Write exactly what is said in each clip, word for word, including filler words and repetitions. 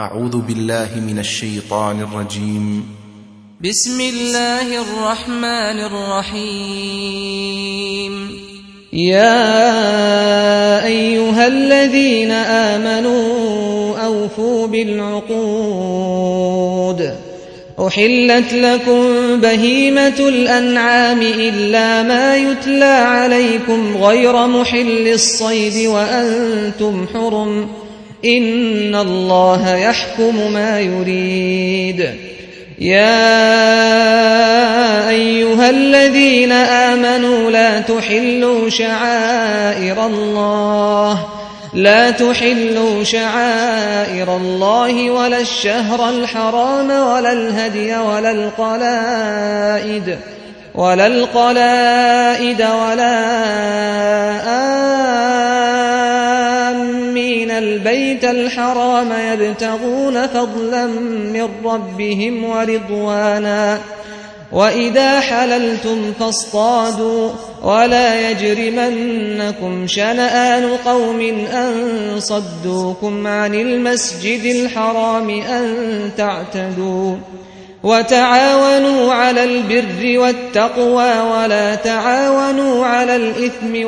أعوذ بالله من الشيطان الرجيم. بسم الله الرحمن الرحيم. يا أيها الذين آمنوا أوفوا بالعقود. أحلت لكم بهيمة الأنعام إلا ما يتلى عليكم غير محل الصيد وأنتم حرم إن الله يحكم ما يريد. يا أيها الذين آمنوا لا تحلوا شعائر الله لا تحلوا شعائر الله ولا الشهر الحرام ولا الهدي ولا القلائد ولا القلائد ولا آمين البيت الحرام يبتغون فضلا من ربهم ورضوانا وإذا حللتم فاصطادوا ولا يجرمنكم شنآن قوم أن صدوكم عن المسجد الحرام أن تعتدوا وتعاونوا على البر والتقوى ولا تعاونوا على الإثم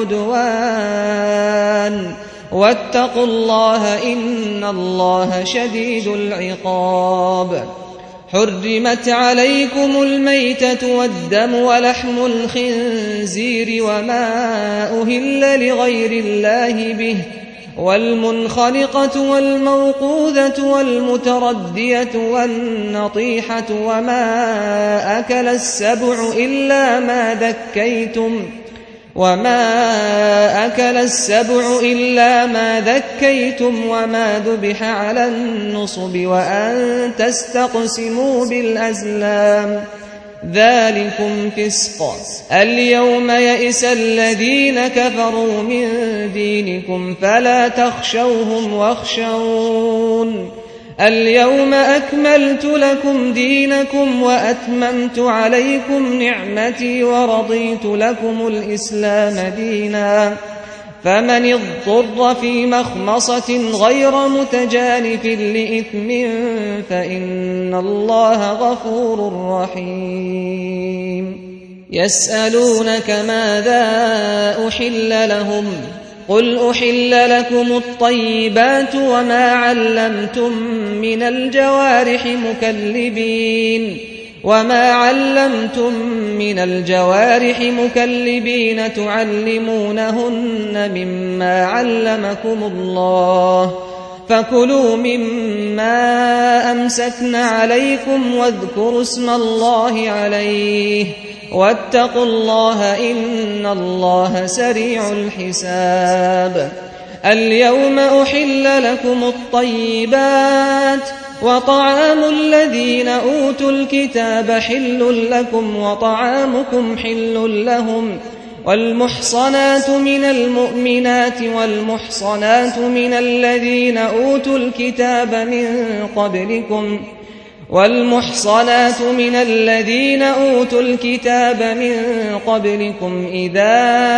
والعدوان واتقوا الله إن الله شديد العقاب. حرمت عليكم الميتة والدم ولحم الخنزير وما أهل لغير الله به والمنخنقة والموقوذة والمتردية والنطيحة وما أكل السبع إلا ما ذكيتم وما أكل السبع إلا ما ذكيتم وما ذبح على النصب وأن تستقسموا بالأزلام ذلكم فسق. اليوم يئس الذين كفروا من دينكم فلا تخشوهم واخشون. اليوم أكملت لكم دينكم وأتممت عليكم نعمتي ورضيت لكم الإسلام دينا. فمن اضطر في مخمصة غير متجانف لإثم فإن الله غفور رحيم. يسألونك ماذا أحل لهم قل أحل لكم الطيبات وما علمتم من الجوارح مكلبين وما علمتم من الجوارح مكلبين تعلمونهن مما علمكم الله فكلوا مما أمسكن عليكم واذكروا اسم الله عليه واتقوا الله إن الله سريع الحساب. اليوم أحل لكم الطيبات وطعام الذين أوتوا الكتاب حل لكم وطعامكم حل لهم والمحصنات من المؤمنات والمحصنات من الذين أوتوا الكتاب من قبلكم والمحصنات من الذين أوتوا الكتاب من قبلكم إذا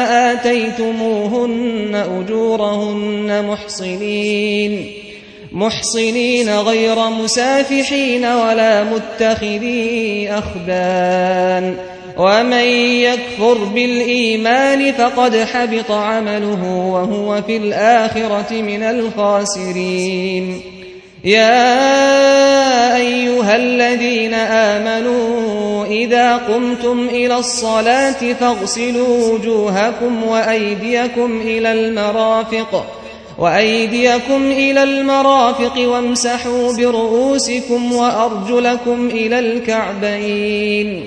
آتيتموهن أجورهن محصنين محصنين غير مسافحين ولا متخذي أخدان ومن يكفر بالإيمان فقد حبط عمله وهو في الآخرة من الخاسرين. يا أيها الذين آمنوا إذا قمتم إلى الصلاة فاغسلوا وجوهكم وأيديكم إلى المرافق وأيديكم إلى المرافق وامسحوا برؤوسكم وأرجلكم إلى الكعبين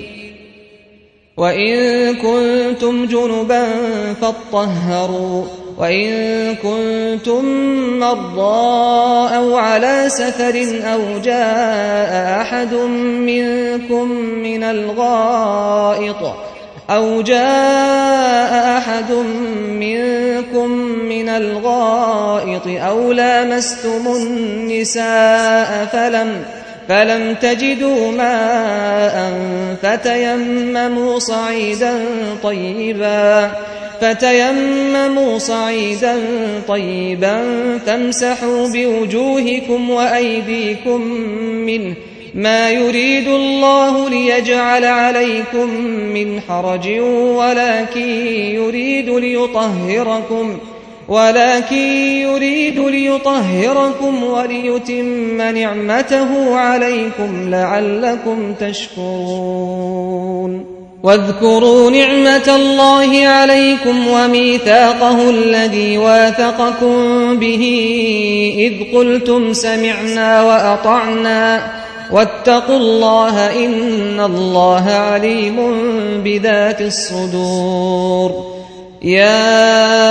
وإن كنتم جنبا فاطهروا وإن كنتم مرضى أو على سفر أو جاء أحد منكم من الغائط أو جاء أحد منكم من الغائط أو لامستم النساء فلم فلم تجدوا ماء فتيمموا صعيدا طيبا فتيمموا صعيدا طيبا فامسحوا بوجوهكم وأيديكم منه ما يريد الله ليجعل عليكم من حرج ولكن يريد ليطهركم ولكن يريد ليطهركم وليتم نعمته عليكم لعلكم تشكرون واذكروا نعمة الله عليكم وميثاقه الذي واثقكم به إذ قلتم سمعنا وأطعنا واتقوا الله إن الله عليم بذات الصدور يا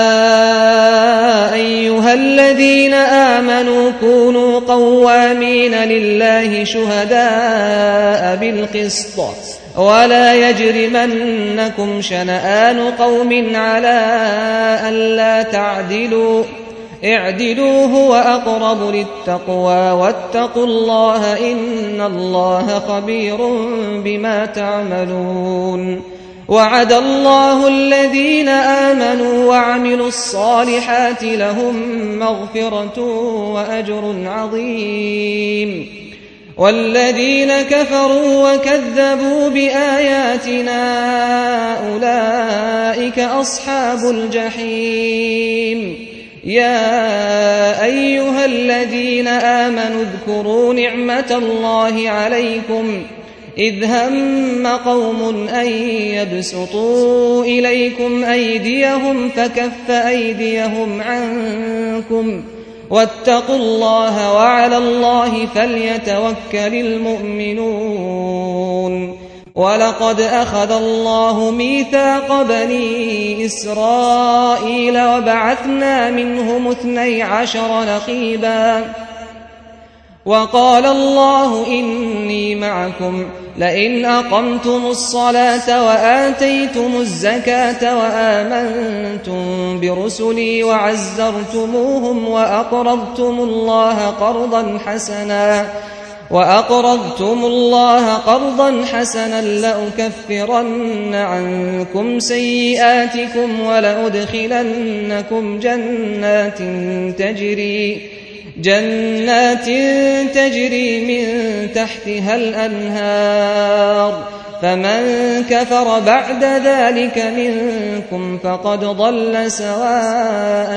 أيها الذين آمنوا كونوا قوامين لله شهداء بالقسط ولا يجرمنكم شنآن قوم على ألا تعدلوا اعدلوا هو أقرب للتقوى واتقوا الله إن الله خبير بما تعملون وعد الله الذين آمنوا وعملوا الصالحات لهم مغفرة وأجر عظيم والذين كفروا وكذبوا بآياتنا أولئك أصحاب الجحيم يا أيها الذين آمنوا اذكروا نعمة الله عليكم إذ هم قوم أن يبسطوا إليكم أيديهم فكف أيديهم عنكم واتقوا الله وعلى الله فليتوكل المؤمنون ولقد أخذ الله ميثاق بني إسرائيل وبعثنا منهم اثني عشر نقيبا وقال الله إني معكم لئن أقمتم الصلاة وآتيتم الزكاة وآمنتم برسلي وعزرتموهم وأقرضتم الله قرضا حسنا وأقرضتم الله قرضا حسنا لأكفرن عنكم سيئاتكم ولأدخلنكم جنات تجري جنات تجري من تحتها الأنهار فمن كفر بعد ذلك منكم فقد ضل سواء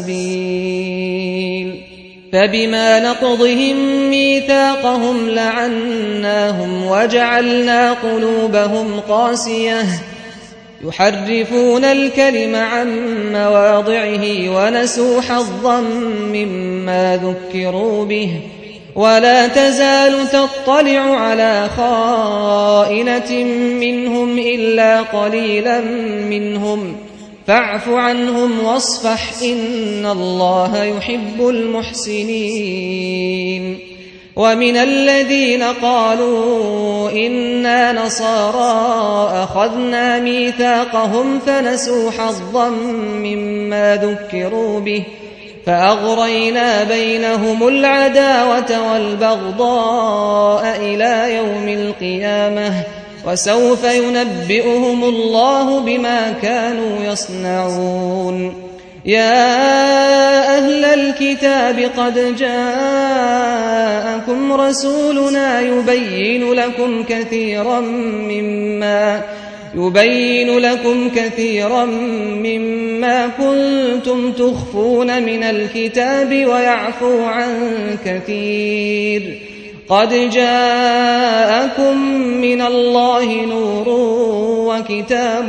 السبيل فبما نقضهم ميثاقهم لعناهم وجعلنا قلوبهم قاسية يحرفون الكلم عن مواضعه ونسوا حظا مما ذكروا به ولا تزال تطلع على خائنة منهم إلا قليلا منهم فاعف عنهم واصفح إن الله يحب المحسنين ومن الذين قالوا إنا نصارى أخذنا ميثاقهم فنسوا حظا مما ذكروا به فأغرينا بينهم العداوة والبغضاء إلى يوم القيامة وسوف ينبئهم الله بما كانوا يصنعون يا أهل الكتاب قد جاءكم رسولنا يبين لكم كثيرا مما يبين لكم كثيرا مما كنتم تخفون من الكتاب ويعفو عن كثير قد جاءكم من الله نور وكتاب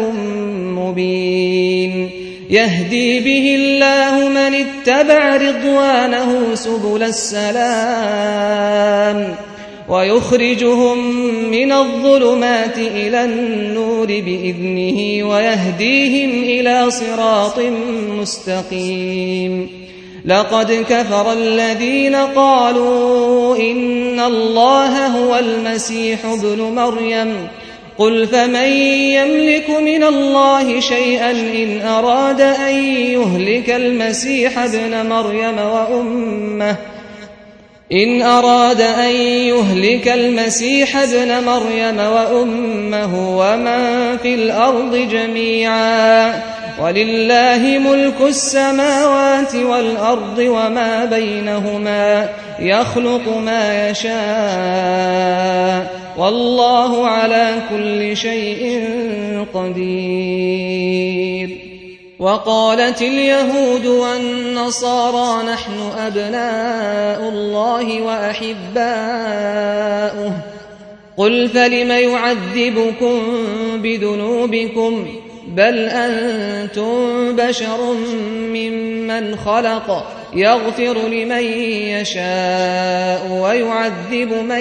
مبين يهدي به الله من اتبع رضوانه سبل السلام ويخرجهم من الظلمات إلى النور بإذنه ويهديهم إلى صراط مستقيم لقد كفر الذين قالوا إن الله هو المسيح ابن مريم قل فمن يملك من الله شيئا إن أراد أن يهلك المسيح ابن مريم وأمه إن أراد أن يهلك المسيح ابن مريم وأمه ومن في الأرض جميعا ولله ملك السماوات والأرض وما بينهما يخلق ما يشاء والله على كل شيء قدير. وقالت اليهود والنصارى نحن أبناء الله وأحباؤه قل فلم يعذبكم بذنوبكم بل أنتم بشر ممن خلق يغفر لمن يشاء ويعذب من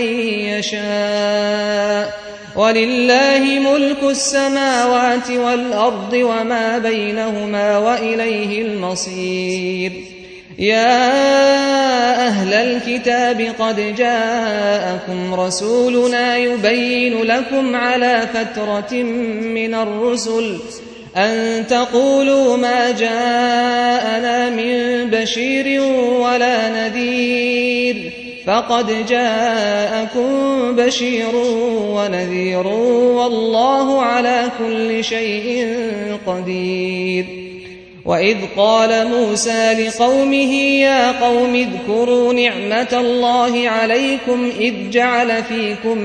يشاء ولله ملك السماوات والأرض وما بينهما وإليه المصير. يا أهل الكتاب قد جاءكم رسولنا يبين لكم على فترة من الرسل أن تقولوا ما جاءنا من بشير ولا نذير فقد جاءكم بشير ونذير والله على كل شيء قدير. وإذ قال موسى لقومه يا قوم اذكروا نعمة الله عليكم إذ جعل فيكم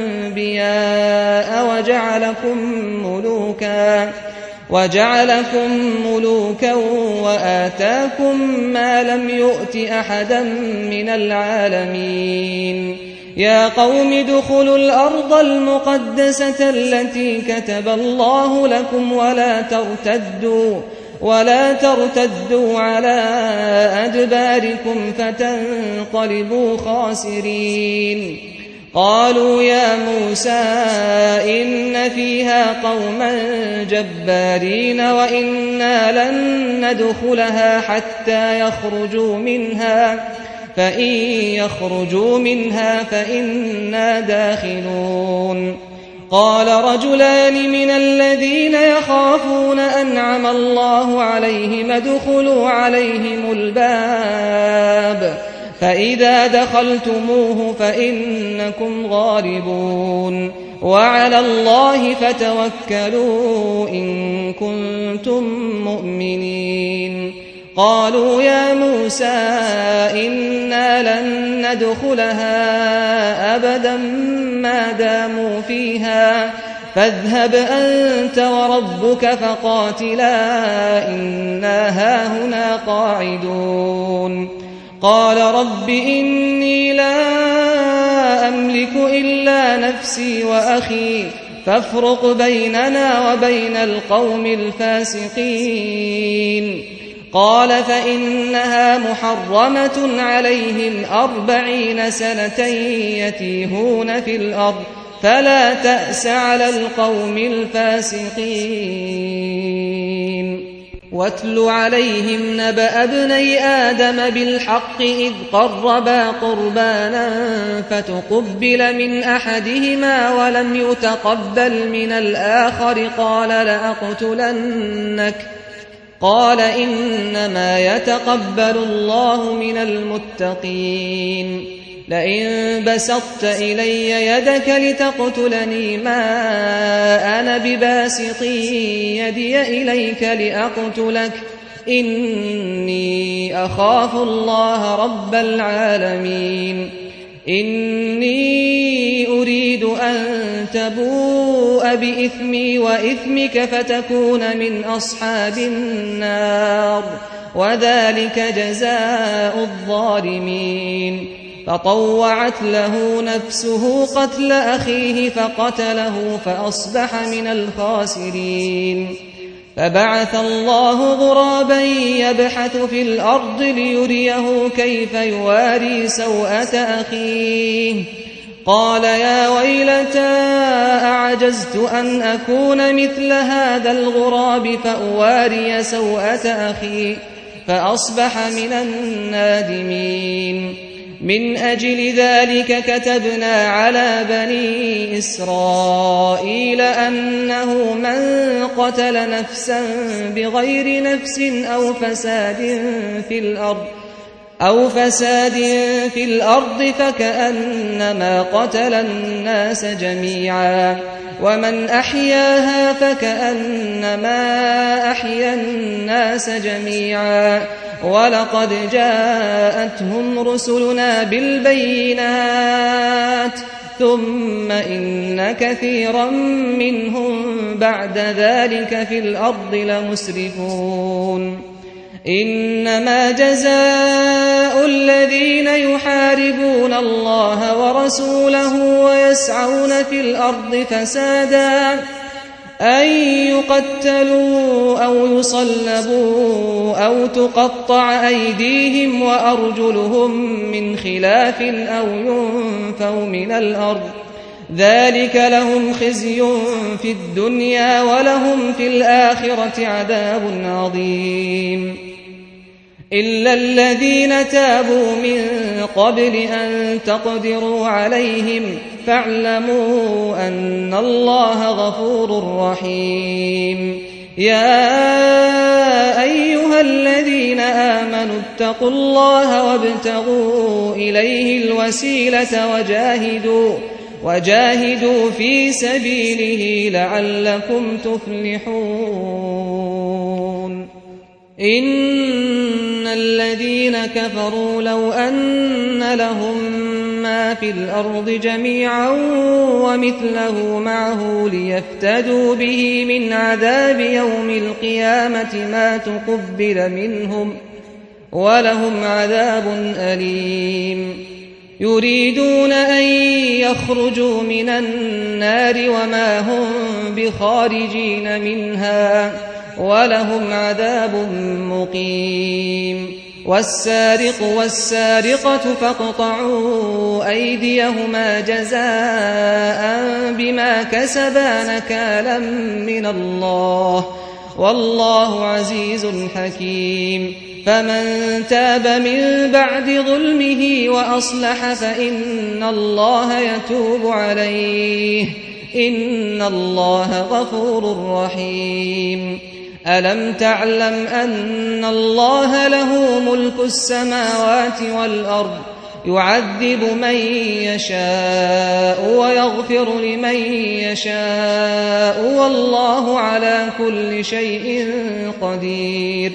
أنبياء وجعلكم ملوكا وجعلكم ملوكا وآتاكم ما لم يؤت أحدا من العالمين. يا قوم ادخلوا الأرض المقدسة التي كتب الله لكم ولا ترتدوا ولا ترتدوا على أدباركم فتنقلبوا خاسرين. قالوا يا موسى إن فيها قوما جبارين وإنا لن ندخلها حتى يخرجوا منها فإن يخرجوا منها فإنا داخلون. قال رجلان من الذين يخافون أنعم الله عليهم ادخلوا عليهم الباب فإذا دخلتموه فإنكم غالبون وعلى الله فتوكلوا إن كنتم مؤمنين. قالوا يا موسى إنا لن ندخلها أبدا ما داموا فيها فاذهب أنت وربك فقاتلا إنا هاهنا قاعدون. قال رب إني لا أملك إلا نفسي وأخي فافرق بيننا وبين القوم الفاسقين. قال فإنها محرمة عليهم أربعين سنة يتيهون في الأرض فلا تأس على القوم الفاسقين. واتل عليهم نبأ ابني آدم بالحق إذ قربا قربانا فتقبل من أحدهما ولم يتقبل من الآخر قال لأقتلنك قال إنما يتقبل الله من المتقين. لئن بسطت إلي يدك لتقتلني ما أنا بباسط يدي إليك لأقتلك إني أخاف الله رب العالمين. إني أريد أن تبوء بإثمي وإثمك فتكون من أصحاب النار وذلك جزاء الظالمين. فطوعت له نفسه قتل أخيه فقتله فأصبح من الخاسرين. فبعث الله غرابا يبحث في الأرض ليريه كيف يواري سوءة أخيه قال يا ويلتى أعجزت أن أكون مثل هذا الغراب فأواري سوءة أخي فأصبح من النادمين. من أجل ذلك كتبنا على بني إسرائيل أنه من قتل نفسا بغير نفس أو فساد في الأرض أو فساد في الأرض فكأنما قتل الناس جميعا ومن أحياها فكأنما أحيا الناس جميعا ولقد جاءتهم رسلنا بالبينات ثم إن كثيرا منهم بعد ذلك في الأرض لمسرفون إنما جزاء الذين يحاربون الله ورسوله ويسعون في الأرض فسادا أن يقتلوا أو يصلبوا أو تقطع أيديهم وأرجلهم من خلاف أو ينفوا من الأرض ذلك لهم خزي في الدنيا ولهم في الآخرة عذاب عظيم إلا الذين تابوا من قبل أن تقدروا عليهم فاعلموا أن الله غفور رحيم يا أيها الذين آمنوا اتقوا الله وابتغوا إليه الوسيلة وجاهدوا وجاهدوا في سبيله لعلكم تفلحون إن الذين كفروا لو أن لهم ما في الأرض جميعا ومثله معه ليفتدوا به من عذاب يوم القيامة ما تقبل منهم ولهم عذاب أليم يريدون أن يخرجوا من النار وما هم بخارجين منها ولهم عذاب مقيم والسارق والسارقة فاقطعوا أيديهما جزاء بما كسبا نكالا من الله والله عزيز حكيم فمن تاب من بعد ظلمه وأصلح فإن الله يتوب عليه إن الله غفور رحيم ألم تعلم أن الله له ملك السماوات والأرض يعذب من يشاء ويغفر لمن يشاء والله على كل شيء قدير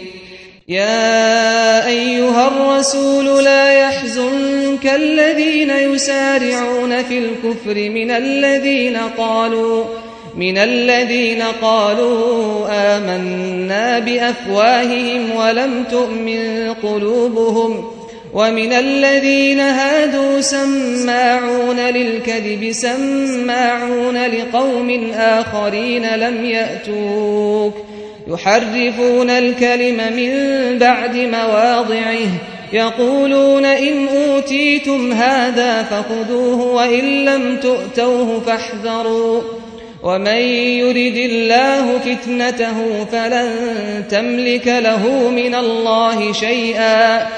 يا أيها الرسول لا يحزنك الذين يسارعون في الكفر من الذين قالوا من الذين قالوا آمنا بأفواههم ولم تؤمن قلوبهم ومن الذين هادوا سماعون للكذب سماعون لقوم آخرين لم يأتوك يحرفون الكلم من بعد مواضعه يقولون إن أوتيتم هذا فخذوه وإن لم تؤتوه فاحذروا ومن يرد الله فتنته فلن تملك له من الله شيئا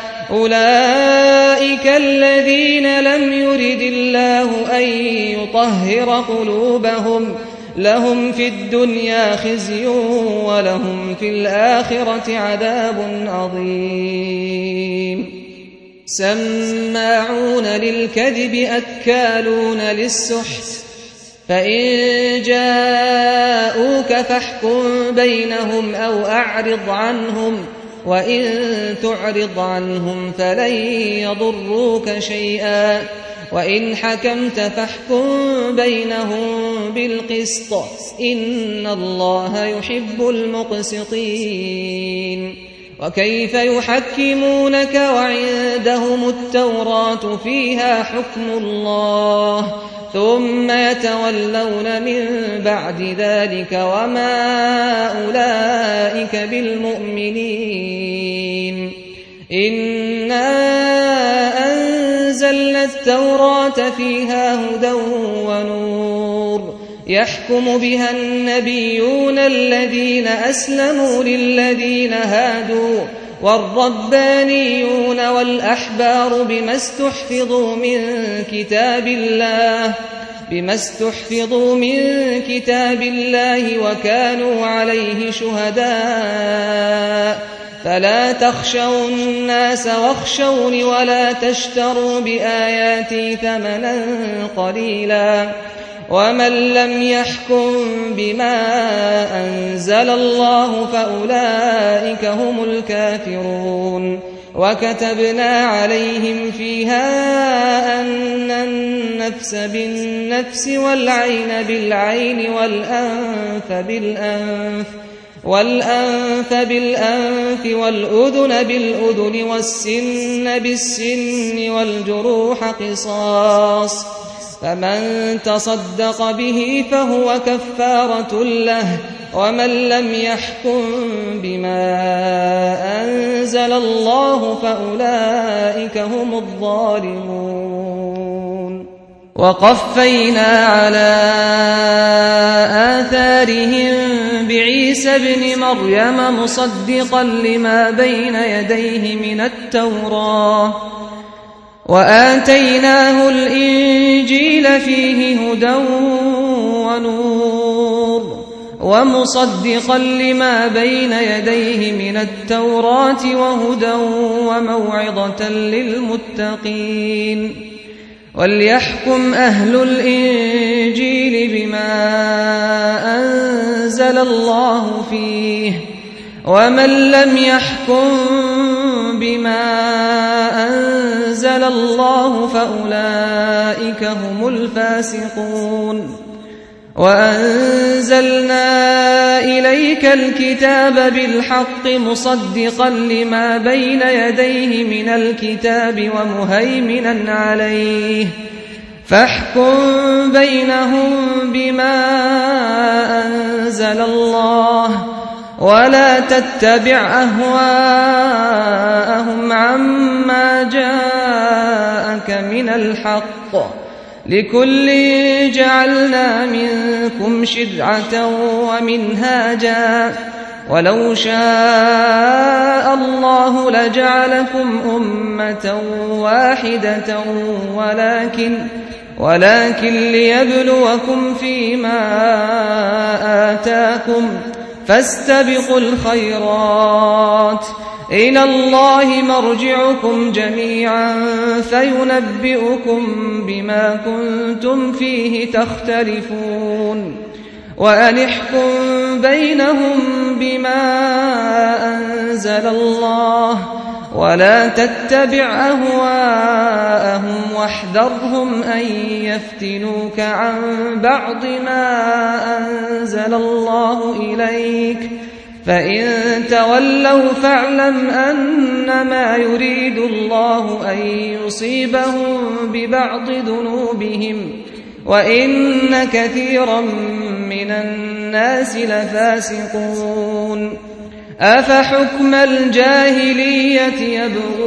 أولئك الذين لم يرد الله أن يطهر قلوبهم لهم في الدنيا خزي ولهم في الآخرة عذاب عظيم سماعون للكذب أكالون للسحت فإن جاءوك فاحكم بينهم أو أعرض عنهم وإن تعرض عنهم فلن يضروك شيئا وإن حكمت فاحكم بينهم بالقسط إن الله يحب المقسطين وكيف يحكمونك وعندهم التوراة فيها حكم الله ثم يتولون من بعد ذلك وما أولئك بالمؤمنين إنا أنزلنا التوراة فيها هدى ونور يحكم بها النبيون الذين أسلموا للذين هادوا والربانيون والأحبار بما استحفظوا من كتاب الله بما استحفظوا من كتاب الله وكانوا عليه شهداء فلا تخشوا الناس واخشوني ولا تشتروا بآياتي ثمنا قليلا ومن لم يحكم بما أنزل الله فأولئك هم الكافرون وكتبنا عليهم فيها أن النفس بالنفس والعين بالعين والأنف بالأنف والأنف بالأنف والأذن بالأذن والسن بالسن والجروح قصاص فمن تصدق به فهو كفارة له ومن لم يحكم بما أنزل الله فأولئك هم الظالمون وقفينا على آثارهم بعيسى ابن مريم مصدقا لما بين يديه من التوراة وآتيناه الإنجيل فيه هدى ونور ومصدقا لما بين يديه من التوراة وهدى وموعظة للمتقين وليحكم أهل الإنجيل بما أنزل الله فيه ومن لم يحكم بما أنزل الله فأولئك هم الفاسقون وأنزلنا إليك الكتاب بالحق مصدقا لما بين يديه من الكتاب ومهيمنا عليه فاحكم بينهم بما أنزل الله ولا تتبع أهواءهم عما جاءك من الحق لكل جعلنا منكم شرعة ومنهاجا ولو شاء الله لجعلكم أمة واحدة ولكن ولكن ليبلوكم فيما آتاكم فاستبقوا الخيرات إلى الله مرجعكم جميعا فينبئكم بما كنتم فيه تختلفون وأن احكم بينهم بما أنزل الله ولا تتبع أهواءهم واحذرهم أن يفتنوك عن بعض ما أنزل الله إليك فإن تولوا فاعلم أنما يريد الله أن يصيبهم ببعض ذنوبهم وإن كثيرا من الناس لفاسقون أفحكم الجاهلية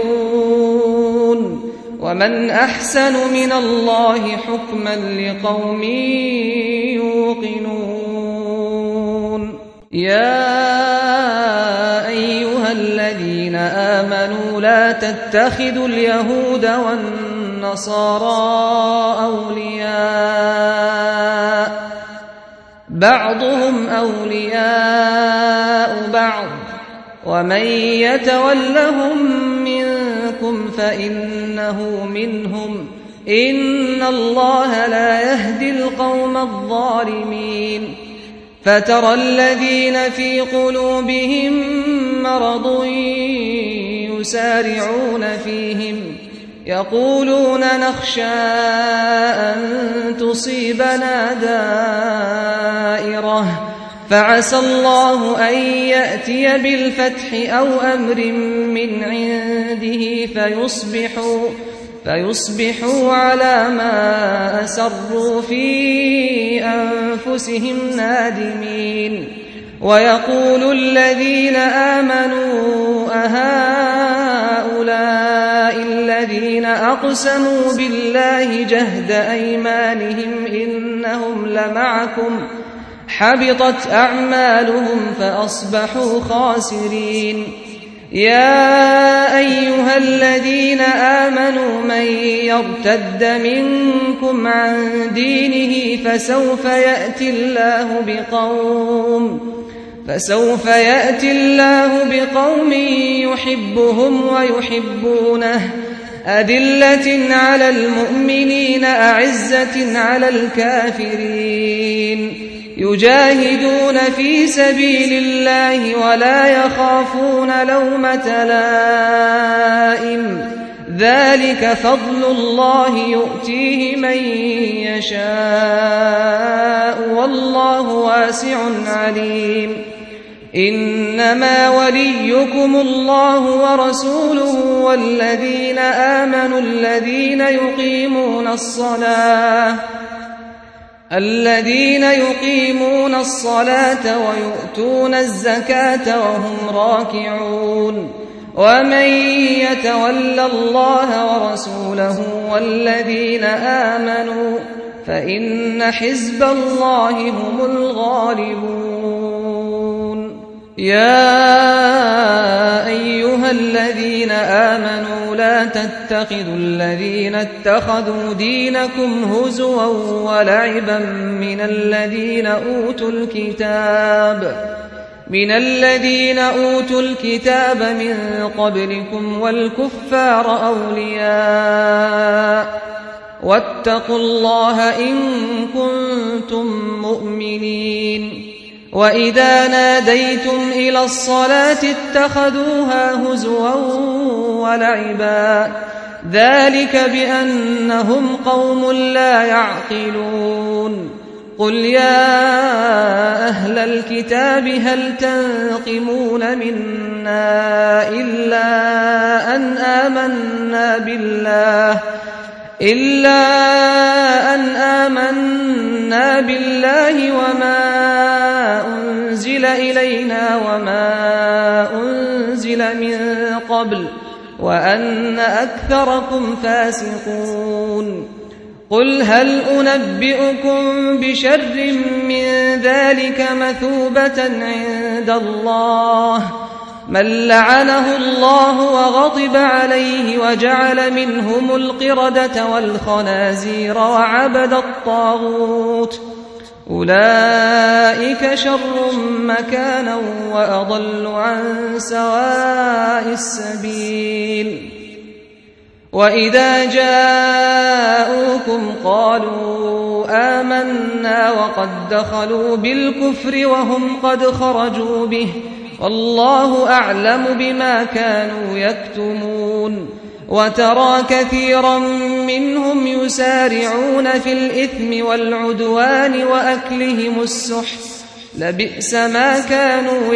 يبغون ومن أحسن من الله حكما لقوم يوقنون يا أيها الذين آمنوا لا تتخذوا اليهود والنصارى أولياء بعضهم أولياء بعض ومن يتولهم منكم فإنه منهم إن الله لا يهدي القوم الظالمين فترى الذين في قلوبهم مرض يسارعون فيهم يقولون نخشى أن تصيبنا دائرة فعسى الله أن يأتي بالفتح أو أمر من عنده فيصبحوا فيصبحوا على ما أسروا في أنفسهم نادمين ويقول الذين آمنوا أهؤلاء الذين أقسموا بالله جهد أيمانهم إنهم لمعكم حبطت أعمالهم فأصبحوا خاسرين يا أيها الذين آمنوا من يرتد منكم عن دينه فسوف يأتي الله بقوم فسوف يأتي الله بقوم يحبهم ويحبونه أذلة على المؤمنين المؤمنين أعزة على الكافرين يجاهدون في سبيل الله ولا يخافون لومة لائم ذلك فضل الله يؤتيه من يشاء والله واسع عليم إنما وليكم الله ورسوله والذين آمنوا الذين يقيمون الصلاة الذين يقيمون الصلاة ويؤتون الزكاة وهم راكعون ومن يتول الله ورسوله والذين آمنوا فإن حزب الله هم الغالبون يا أيها الذين آمنوا لا تتخذوا الذين اتخذوا دينكم هزوا ولعبا من الذين أوتوا الكتاب من الذين أوتوا الكتاب من قبلكم والكفار أولياء واتقوا الله إن كنتم مؤمنين وإذا ناديتم إلى الصلاة اتخذوها هزوا ولعبا ذلك بأنهم قوم لا يعقلون قل يا أهل الكتاب هل تنقمون منا إلا أن آمنا بالله إلا أن آمنا بالله وما أنزل إلينا وما أنزل من قبل وأن أكثركم فاسقون قل هل أنبئكم بشر من ذلك مثوبة عند الله من لعنه الله وغضب عليه وجعل منهم القردة والخنازير وعبد الطاغوت أولئك شر مكانا وأضل عن سواء السبيل وإذا جاءوكم قالوا آمنا وقد دخلوا بالكفر وهم قد خرجوا به والله أعلم بما كانوا يكتمون وترى كثيرا منهم يسارعون في الإثم والعدوان وأكلهم السحت لبئس ما كانوا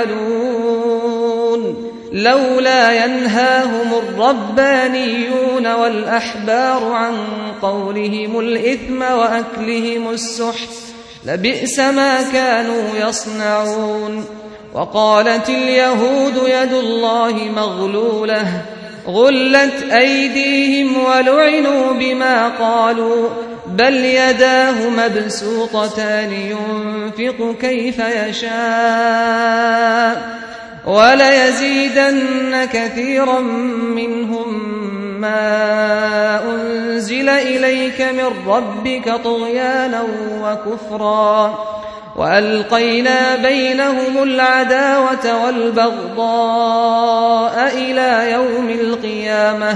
يعملون لولا ينهاهم الربانيون والأحبار عن قولهم الإثم وأكلهم السحت لبئس ما كانوا يصنعون وقالت اليهود يد الله مغلولة غلت أيديهم ولعنوا بما قالوا بل يداه مبسوطتان ينفق كيف يشاء وليزيدن كثيرا منهم ما أنزل إليك من ربك طغيانا وكفرا وألقينا بينهم العداوة والبغضاء إلى يوم القيامة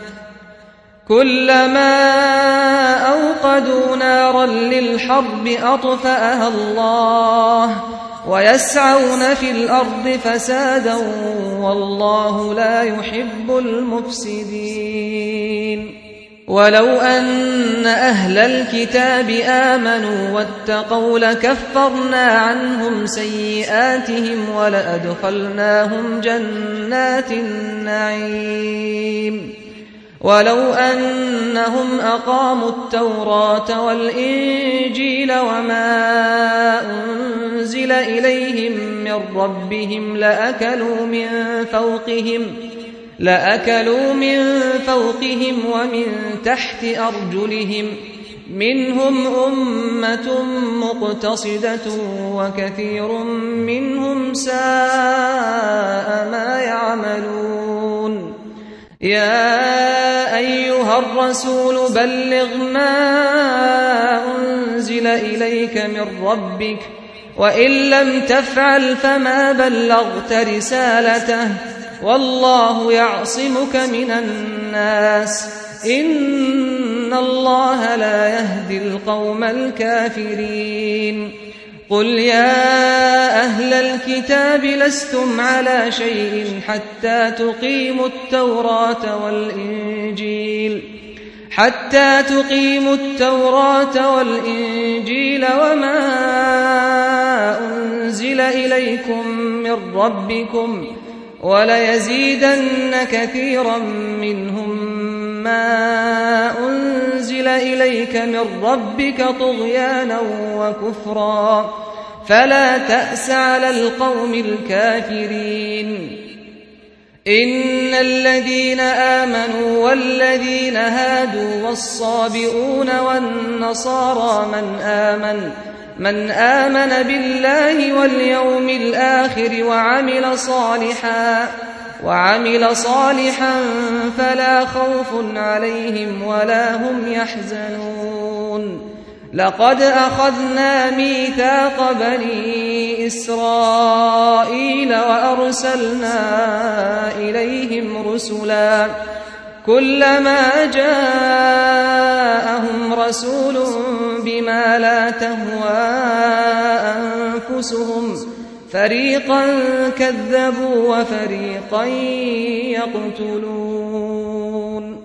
كلما أوقدوا نارا للحرب أطفأها الله ويسعون في الأرض فسادا والله لا يحب المفسدين ولو أن أهل الكتاب آمنوا واتقوا لكفرنا عنهم سيئاتهم ولأدخلناهم جنات النعيم ولو أنهم أقاموا التوراة والإنجيل وما أنزل إليهم من ربهم لأكلوا من فوقهم لأكلوا من فوقهم ومن تحت أرجلهم منهم أمة مقتصدة وكثير منهم ساء ما يعملون يا أيها الرسول بلغ ما أنزل إليك من ربك وإن لم تفعل فما بلغت رسالته والله يعصمك من الناس إن إن الله لا يهدي القوم الكافرين قل يا أهل الكتاب لستم على شيء حتى تقيموا التوراة والإنجيل حتى تقيموا التوراة والإنجيل وما أنزل إليكم من ربكم وليزيدن كثيرا منهم ما أنزل إليك من ربك طغيانا وكفرا فلا تأس على القوم الكافرين إن الذين آمنوا والذين هادوا والصابئون والنصارى من آمن من آمن بالله واليوم الآخر وعمل صالحا وعمل صالحا فلا خوف عليهم ولا هم يحزنون لقد أخذنا ميثاق بني إسرائيل وأرسلنا إليهم رسلا كلما جاءهم رسول بما لا تهوى أنفسهم فريقا كذبوا وفريقا يقتلون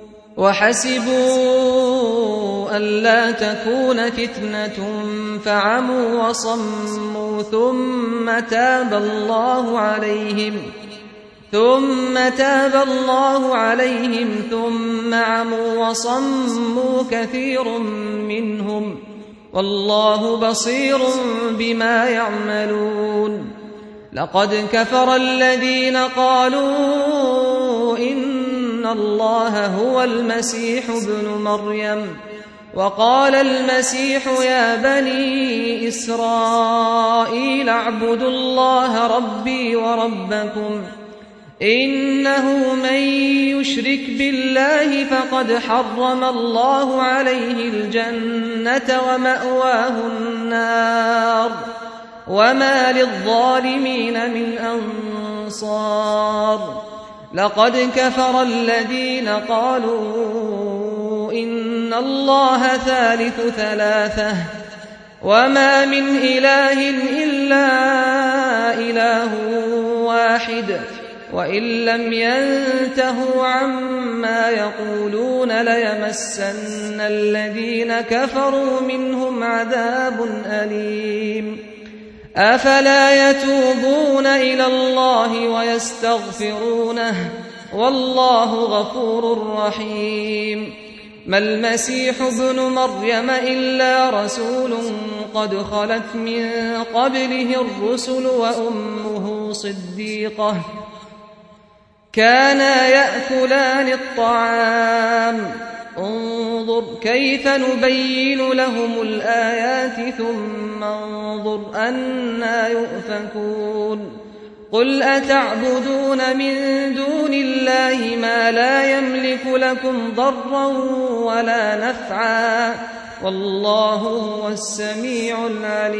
وحسبوا ألا تكون فتنة فعموا وصموا ثم تاب الله عليهم ثم تاب الله عليهم ثم عموا وصموا كثير منهم والله بصير بما يعملون لقد كفر الذين قالوا إن الله هو المسيح ابن مريم وقال المسيح يا بني إسرائيل اعبدوا الله ربي وربكم إنه من يشرك بالله فقد حرم الله عليه الجنة ومأواه النار وما للظالمين من أنصار لقد كفر الذين قالوا إن الله ثالث ثلاثة وما من إله إلا إله واحد وإن لم ينتهوا عما يقولون ليمسن الذين كفروا منهم عذاب أليم أفلا يتوبون إلى الله ويستغفرونه والله غفور رحيم ما المسيح ابن مريم إلا رسول قد خلت من قبله الرسل وأمه صديقة كانا يأكلان الطعام انظر كيف نبين لهم الآيات ثم انظر أنى يؤفكون قل أتعبدون من دون الله ما لا يملك لكم ضرا ولا نفعا والله هو السميع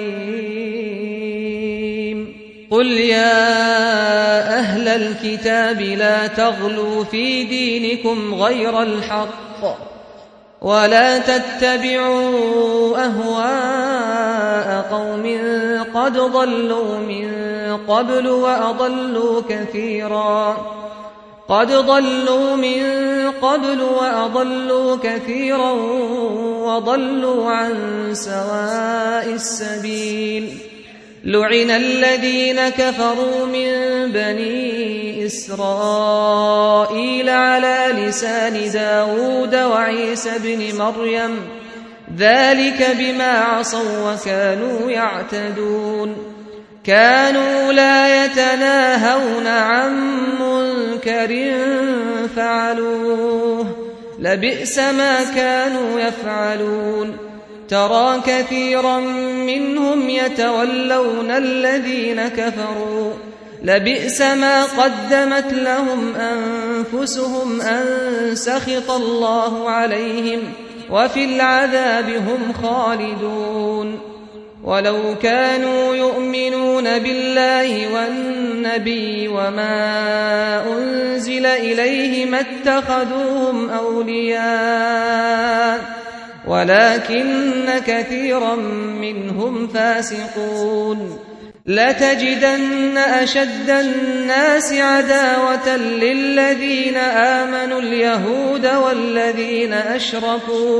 العليم قل يا أهل الكتاب لا تغلوا في دينكم غير الحق ولا تتبعوا أهواء قوم قد ضلوا من قبل وأضلوا كثيرا قد ضلوا من قبل وأضلوا كثيرا وضلوا عن سواء السبيل لعن الذين كفروا من بني إسرائيل على لسان داود وعيسى بن مريم ذلك بما عصوا وكانوا يعتدون كانوا لا يتناهون عن منكر فعلوه لبئس ما كانوا يفعلون ترى كثيرا منهم يتولون الذين كفروا لبئس ما قدمت لهم أنفسهم أن سخط الله عليهم وفي العذاب هم خالدون ولو كانوا يؤمنون بالله والنبي وما أنزل إليه ما اتخذوهم أولياء ولكن كثيرا منهم فاسقون لتجدن أشد الناس عداوة للذين آمنوا اليهود والذين أشركوا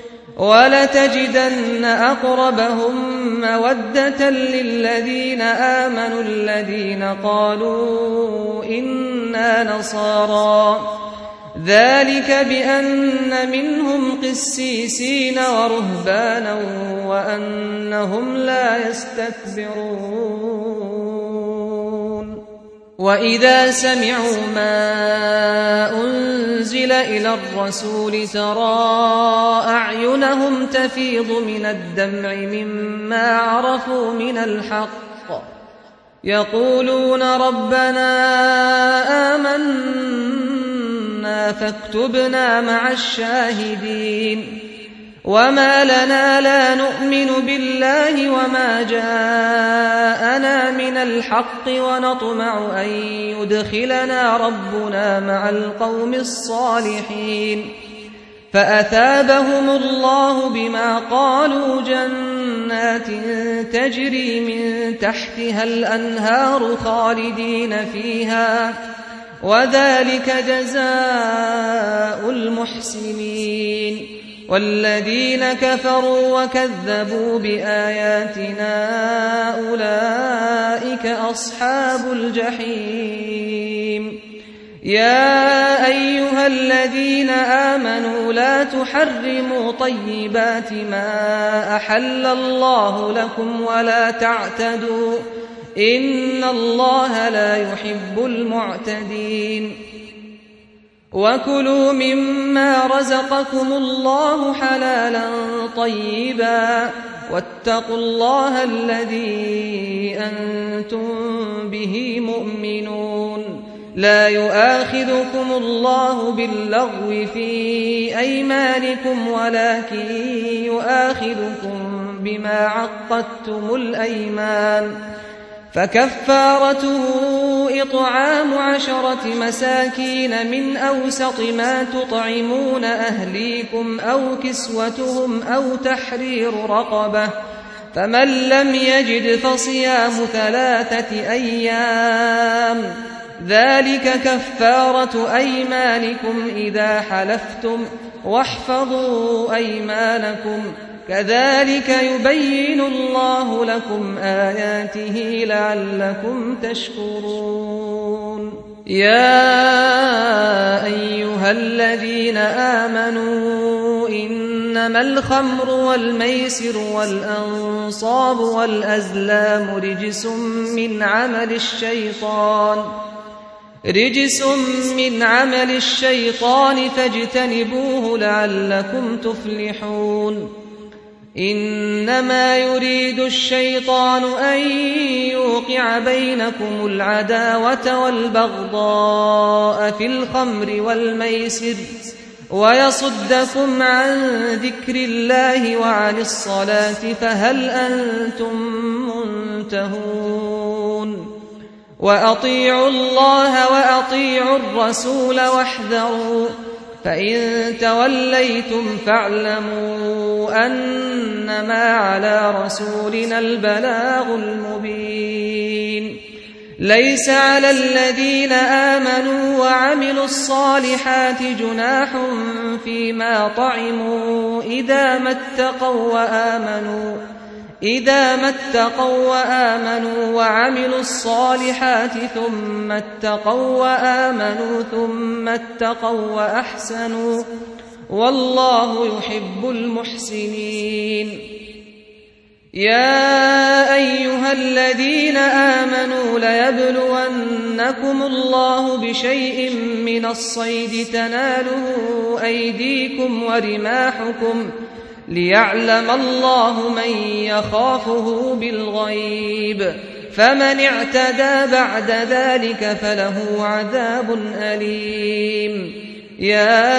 ولتجدن أقربهم مودة للذين آمنوا الذين قالوا إنا نصارى ذلك بأن منهم قسيسين ورهبانا وأنهم لا يستكبرون وإذا سمعوا ما أنزل إلى الرسول ترى أعينهم تفيض من الدمع مما عرفوا من الحق يقولون ربنا آمنا فاكتبنا مع الشاهدين وما لنا لا نؤمن بالله وما جاءنا من الحق ونطمع أن يدخلنا ربنا مع القوم الصالحين فأثابهم الله بما قالوا جنات تجري من تحتها الأنهار خالدين فيها وذلك جزاء المحسنين والذين كفروا وكذبوا بآياتنا أولئك أصحاب الجحيم يا أيها الذين آمنوا لا تحرموا طيبات ما أحل الله لكم ولا تعتدوا إن الله لا يحب المعتدين وكلوا مما رزقكم الله حلالا طيبا واتقوا الله الذي أنتم به مؤمنون لا يؤاخذكم الله باللغو في أيمانكم ولكن يؤاخذكم بما عقدتم الأيمان فكفارته إطعام عشرة مساكين من أوسط ما تطعمون أهليكم أو كسوتهم أو تحرير رقبة فمن لم يجد فصيام ثلاثة أيام ذلك كفارة أيمانكم إذا حلفتم واحفظوا أيمانكم كذلك يبين الله لكم آياته لعلكم تشكرون يا أيها الذين آمنوا إنما الخمر والميسر والأنصاب والأزلام رجس من عمل الشيطان رجس من عمل الشيطان فاجتنبوه لعلكم تفلحون إنما يريد الشيطان أن يوقع بينكم العداوة والبغضاء في الخمر والميسر ويصدكم عن ذكر الله وعن الصلاة فهل أنتم منتهون وأطيعوا الله وأطيعوا الرسول واحذروا فإن توليتم فاعلموا أنما على رسولنا البلاغ المبين ليس على الذين آمنوا وعملوا الصالحات جناح فيما طعموا إذا ما اتقوا وآمنوا إذا ما اتقوا وآمنوا وعملوا الصالحات ثم اتقوا وآمنوا ثم اتقوا وأحسنوا والله يحب المحسنين يا أيها الذين آمنوا ليبلونكم الله بشيء من الصيد تناله أيديكم ورماحكم ليعلم الله من يخافه بالغيب فمن اعتدى بعد ذلك فله عذاب أليم يا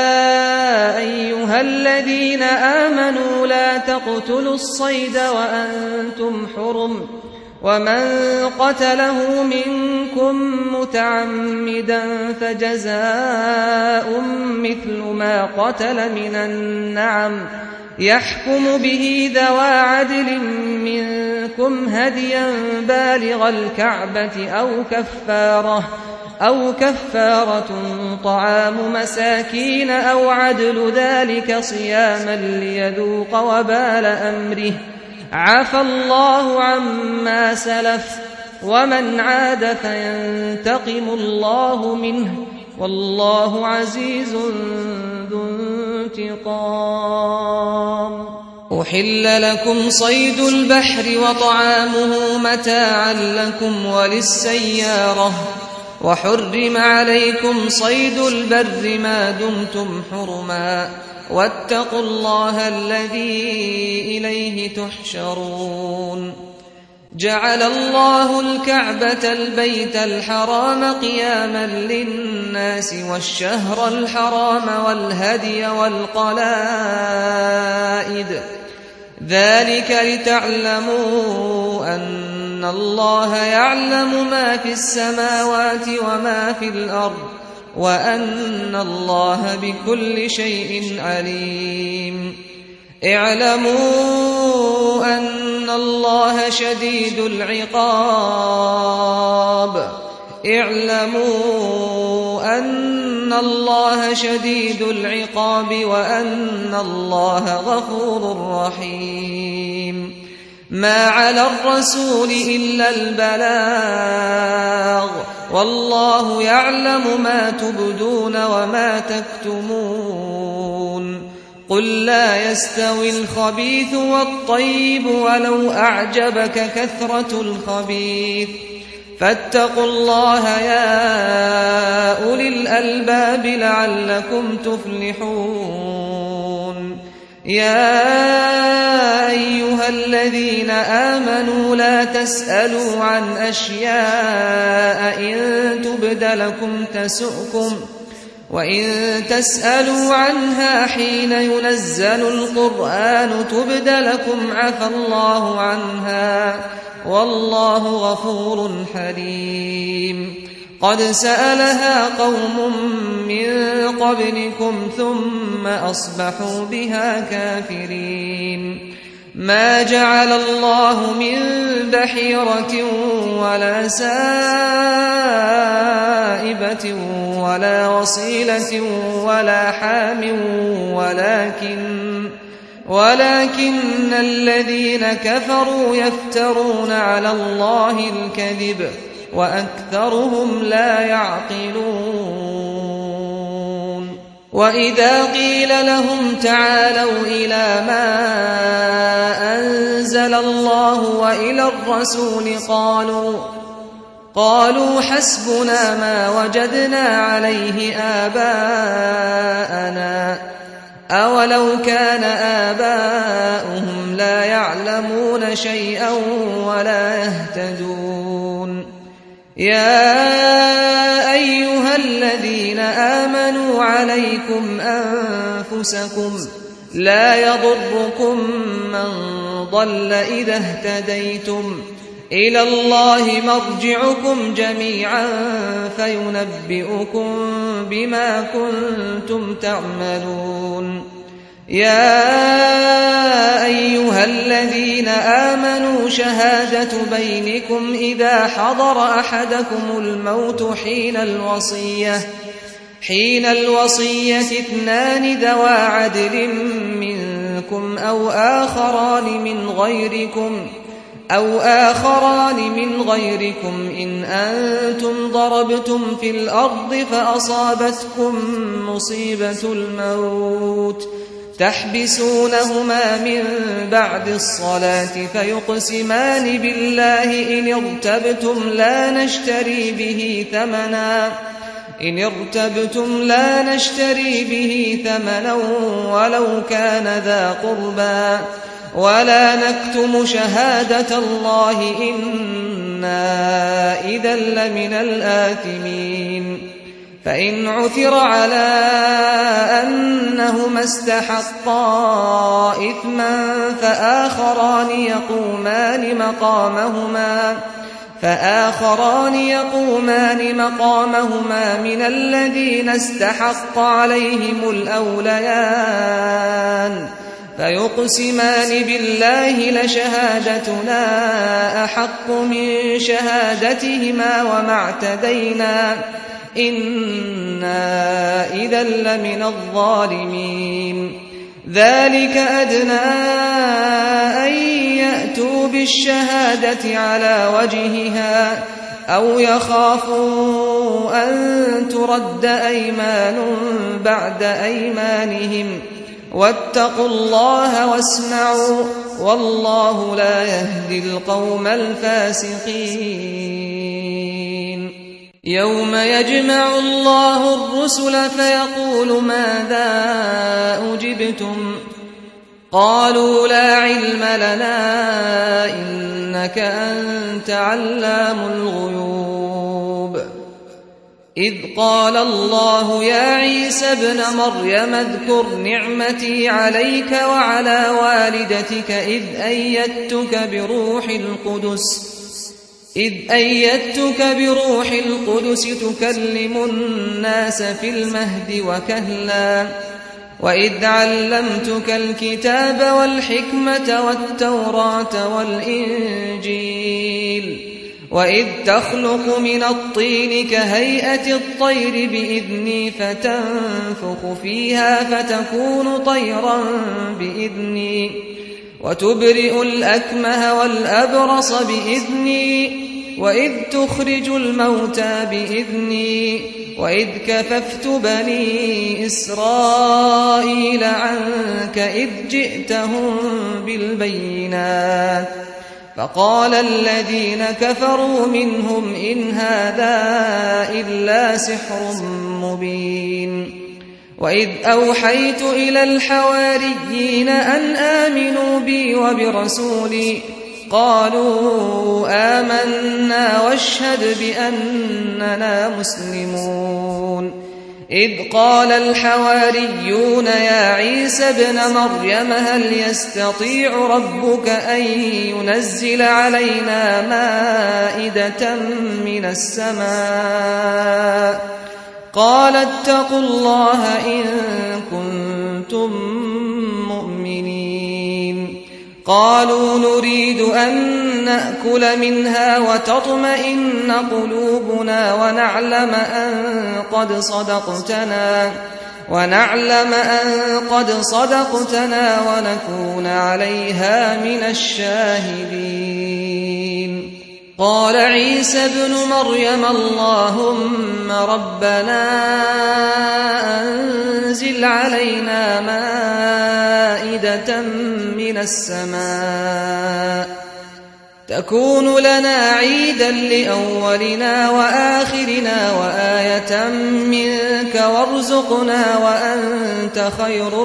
أيها الذين آمنوا لا تقتلوا الصيد وأنتم حرم ومن قتله منكم متعمدا فجزاء مثل ما قتل من النعم يحكم به ذوى عدل منكم هديا بالغ الكعبة أو كفارة أو كفارة طعام مساكين أو عدل ذلك صياما ليذوق وبال أمره عفى الله عما سلف ومن عاد فينتقم الله منه والله عزيز ذو انتقام. أحل لكم صيد البحر وطعامه متاعا لكم وللسيارة وحرم عليكم صيد البر ما دمتم حرما واتقوا الله الذي إليه تحشرون. جعل الله الكعبة البيت الحرام قياما للناس والشهر الحرام والهدي والقلائد ذلك لتعلموا أن الله يعلم ما في السماوات وما في الأرض وأن الله بكل شيء عليم. اعلموا أن الله شديد العقاب اعلموا أن الله شديد العقاب وأن الله غفور رحيم. ما على الرسول إلا البلاغ والله يعلم ما تبدون وما تكتمون. قل لا يستوي الخبيث والطيب ولو أعجبك كثرة الخبيث فاتقوا الله يا أولي الألباب لعلكم تفلحون. يا أيها الذين آمنوا لا تسألوا عن أشياء إن تبد لكم تسؤكم وإن تسألوا عنها حين ينزل القرآن تبد لكم عفى الله عنها والله غفور حليم. قد سألها قوم من قبلكم ثم أصبحوا بها كافرين. ما جعل الله من بحيرة ولا سائبة ولا وصيلة ولا حام ولكن ولكن الذين كفروا يفترون على الله الكذب وأكثرهم لا يعقلون. وإذا قيل لهم تعالوا إلى ما أنزل الله وإلى الرسول قالوا قالوا حسبنا ما وجدنا عليه آباءنا أولو كان آباؤهم لا يعلمون شيئا ولا يهتدون. يا أيها الذين آمنوا عليكم أنفسكم لا يضركم من ضل إذا اهتديتم إلى الله مرجعكم جميعا فينبئكم بما كنتم تعملون. يا أيها الذين آمنوا شهادة بينكم إذا حضر أحدكم الموت حين الوصية حين الوصية اثنان ذوى عدل منكم أو آخران من غيركم أو آخران من غيركم إن أنتم ضربتم في الأرض فأصابتكم مصيبة الموت تحبسونهما من بعد الصلاة فيقسمان بالله إن ارتبتم لا نشتري به ثمنا إن ارتبتم لا نشتري به ثمنا ولو كان ذا قربى ولا نكتم شهادة الله إنا إذا لمن الآثمين. فإن عثر على أنهما استحقا إثما فآخران يقومان مقامهما فآخران يقومان مقامهما من الذين استحق عليهم الأوليان فيقسمان بالله لشهادتنا أحق من شهادتهما وما اعتدينا إنا إذا لمن الظالمين ذلك أدنى أن يأتوا بالشهادة على وجهها أو يخافوا أن ترد أيمان بعد أيمانهم واتقوا الله واسمعوا والله لا يهدي القوم الفاسقين يوم يجمع الله الرسل فيقول ماذا أجبتم قالوا لا علم لنا إنك أنت علام الغيوب إذ قال الله يا عيسى ابن مريم اذكر نعمتي عليك وعلى والدتك إذ أيدتك بروح القدس إذ أيدتك بروح القدس تكلم الناس في المهد وكهلا وإذ علمتك الكتاب والحكمة والتوراة والإنجيل وإذ تخلق من الطين كهيئة الطير بإذني فتنفخ فيها فتكون طيرا بإذني وتبرئ الأكمه والأبرص بإذني وإذ تخرج الموتى بإذني وإذ كففت بني إسرائيل عنك إذ جئتهم بالبينات فقال الذين كفروا منهم إن هذا إلا سحر مبين وإذ أوحيت إلى الحواريين أن آمنوا بي وبرسولي قالوا آمنا واشهد بأننا مسلمون إذ قال الحواريون يا عيسى ابن مريم هل يستطيع ربك أن ينزل علينا مائدة من السماء قال اتقوا الله إن كنتم مؤمنين قالوا نريد أن نأكل منها وتطمئن قلوبنا ونعلم أن قد صدقتنا ونعلم أن قد صدقتنا ونكون عليها من الشاهدين قال عيسى ابن مريم اللهم ربنا أنزل علينا مائدة من السماء تكون لنا عيدا لأولنا وآخرنا وآية منك وارزقنا وأنت خير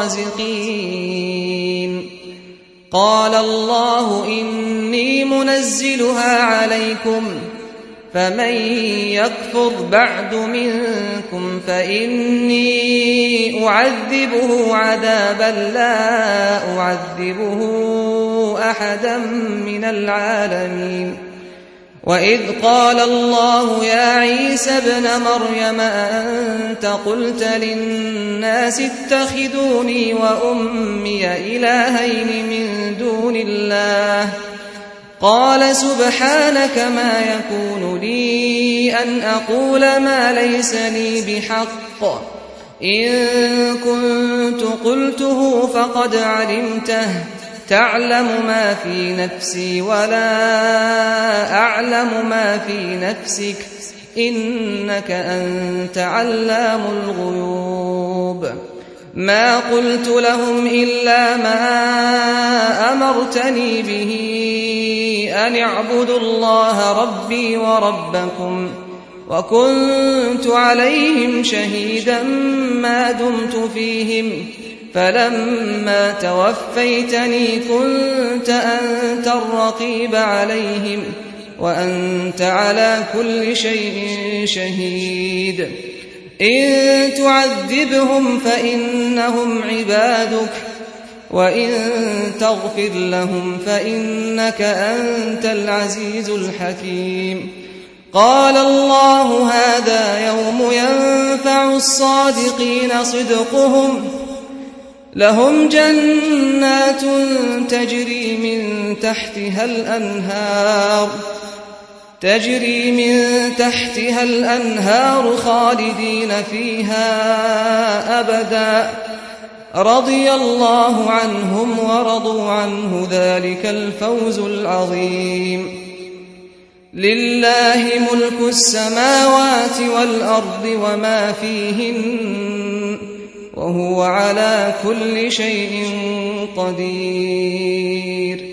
الرازقين قال الله إني منزلها عليكم فمن يكفر بعد منكم فإني أعذبه عذابا لا أعذبه أحدا من العالمين وإذ قال الله يا عيسى ابن مريم أنت قلت للناس اتخذوني وأمي إلهين من دون الله قال سبحانك ما يكون لي أن أقول ما ليس لي بحق إن كنت قلته فقد علمته تعلم ما في نفسي ولا أعلم ما في نفسك إنك أنت علام الغيوب ما قلت لهم إلا ما أمرتني به أن اعبدوا الله ربي وربكم وكنت عليهم شهيدا ما دمت فيهم فلما توفيتني كنت أنت الرقيب عليهم وأنت على كل شيء شهيد إن تعذبهم فإنهم عبادك وإن تغفر لهم فإنك أنت العزيز الحكيم قال الله هذا يوم ينفع الصادقين صدقهم لهم جنات تجري من تحتها الأنهار تجري من تحتها الأنهار خالدين فيها أبدا رضي الله عنهم ورضوا عنه ذلك الفوز العظيم لله ملك السماوات والأرض وما فيهن وهو على كل شيء قدير